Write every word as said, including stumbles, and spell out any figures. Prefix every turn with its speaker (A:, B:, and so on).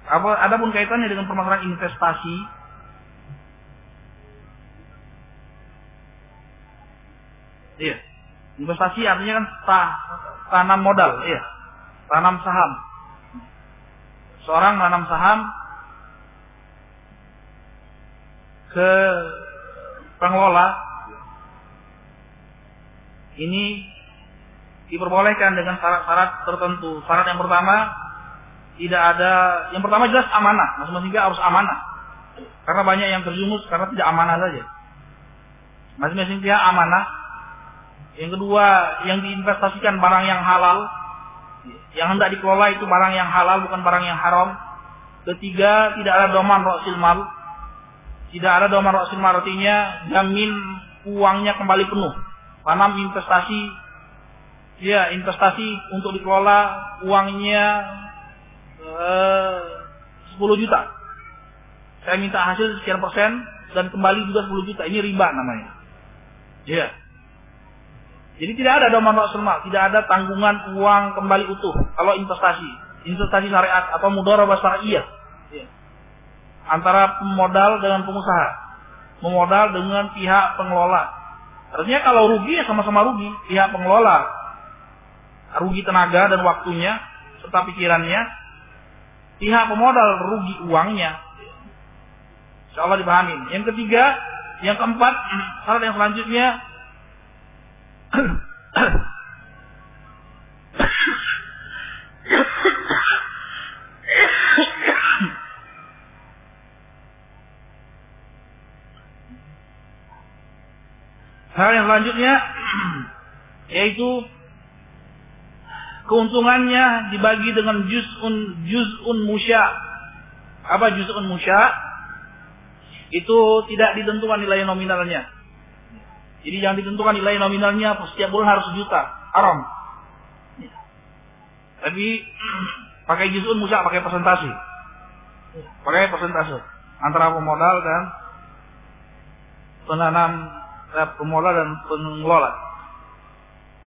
A: Apa adapun kaitannya dengan permasalahan investasi, iya. Investasi artinya kan ta, tanam modal, iya. Tanam saham. Seorang menanam saham ke pengelola ini diperbolehkan dengan syarat-syarat tertentu. Syarat yang pertama, tidak ada, yang pertama jelas amanah, masing-masing harus amanah. Karena banyak yang terjumus karena tidak amanah saja. Masing-masing pihak amanah. Yang kedua, yang diinvestasikan barang yang halal. Yang hendak dikelola itu barang yang halal, bukan barang yang haram. Ketiga, tidak ada doman ra'sil mal. Tidak ada doman ra'sil mal, artinya jamin uangnya kembali penuh. Tanam investasi, ya investasi untuk dikelola uangnya eh, sepuluh juta. Saya minta hasil sekian persen dan kembali juga sepuluh juta. Ini riba namanya. Ya. Jadi tidak ada doman ra'sul mal, tidak ada tanggungan uang kembali utuh kalau investasi, investasi syariat atau mudharabah syariah. Ya. Antara pemodal dengan pengusaha, memodal dengan pihak pengelola. Artinya kalau rugi ya sama-sama rugi, pihak pengelola rugi tenaga dan waktunya serta pikirannya, pihak pemodal rugi uangnya. Insyaallah dipahami. Yang ketiga, yang keempat, syarat yang selanjutnya hal yang selanjutnya yaitu keuntungannya dibagi dengan juz'un juz'un musya. Apa juz'un musya? Itu tidak ditentukan nilai nominalnya. Jadi jangan ditentukan nilai nominalnya setiap bulan harus sejuta, haram. Tapi pakai juz'un musya, pakai persentase. Pakai persentase antara pemodal dan penanam, pemodal dan pengelola.